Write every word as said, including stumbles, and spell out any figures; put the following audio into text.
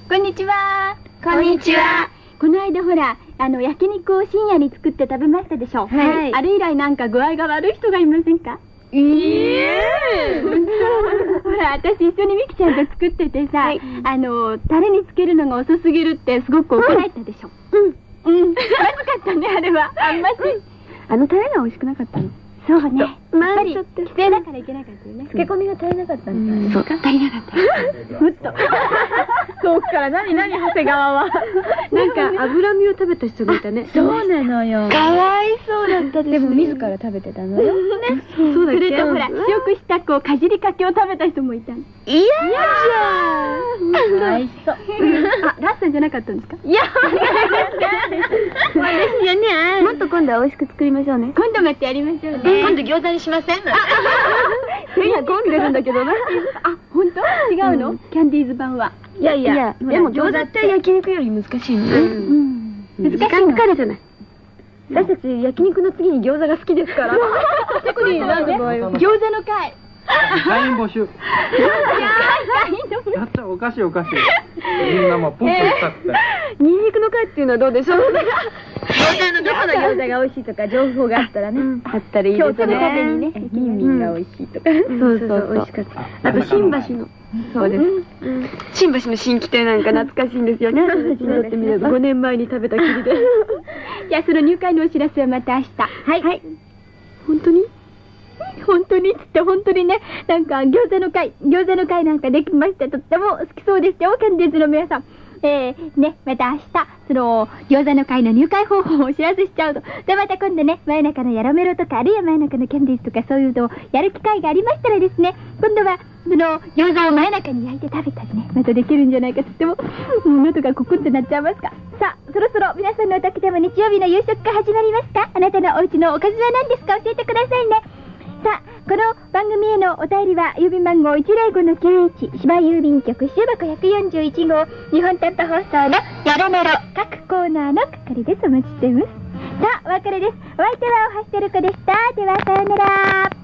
こんにちは。 こんにちは。 この間ほら、あの焼肉を深夜に作って食べましたでしょ。 はい。 あれ以来なんか具合が悪い人がいませんか？ ええー。ほら、私一緒にミキちゃんと作っててさ、はい、あのタレにつけるのが遅すぎるってすごく怒られたでしょ。うん。うん。まずかったねあれは。あんまし。あのタレが美味しくなかったの。そうね。やっぱり規制だからいけなかったよね。 漬け込みが足りなかったんですか？そう、足りなかった。もっと。遠くから何何長谷川は。なんか脂身を食べた人がいたね。 そうなのよ。 かわいそうだったです。 でも自ら食べてたのよ。ね。 そうだっけ。それとほら、塩くしたこうかじりかけを食べた人もいたの。 いやじゃん。かわいそう。 あ、ラッサンじゃなかったんですか？ いや、私じゃね。 もっと今度は美味しく作りましょうね。今度またやりましょうね。 今度餃子にしません？ 手が込んでるんだけどな。あ、本当？違うの？キャンディーズ版は。 いやいや、でも餃子って焼肉より難しいのね。 時間かかるじゃない。私たち焼肉の次に餃子が好きですから。特になんで餃子の会。 会員募集。やったおかしいおかしい。みんなもうポンポンしたって。 ニンニクの会っていうのはどうでしょう。 餃子のどこの餃子が美味しいとか情報があったらね。 あったらいいですね。 京都のためにね、ミンミンが美味しいとか。 そうそうそう。美味しかった。あと新橋の。そうです。新橋の新規店なんか懐かしいんですよね。私にとってみればごねんまえに食べたきりで。じゃあその入会のお知らせはまた明日。 はい。 本当に？本当にって本当にね、なんか餃子の会、餃子の会なんかできました。とっても好きそうですよ、キャンディーズの皆さん。えー、ね、また明日、その、餃子の会の入会方法をお知らせしちゃうと。で、また今度ね、真夜中のヤロメロとか、あるいは真夜中のキャンディーズとかそういうのをやる機会がありましたらですね、今度は、その、餃子を真夜中に焼いて食べたりね、またできるんじゃないかとっても、喉がコクってなっちゃいますか。さあ、そろそろ皆さんのお宅でも日曜日の夕食が始まりますか？あなたのお家のおかずは何ですか？教えてくださいね。さあ、この番組へのお便りは郵便番号 いちまるごのきゅういち 芝郵便局支箱ひゃくよんじゅういち号日本短波放送のやろめろ各コーナーの係です。お待ちしています。さあ、お別れです。お相手はおはしてる子でした。ではさようなら。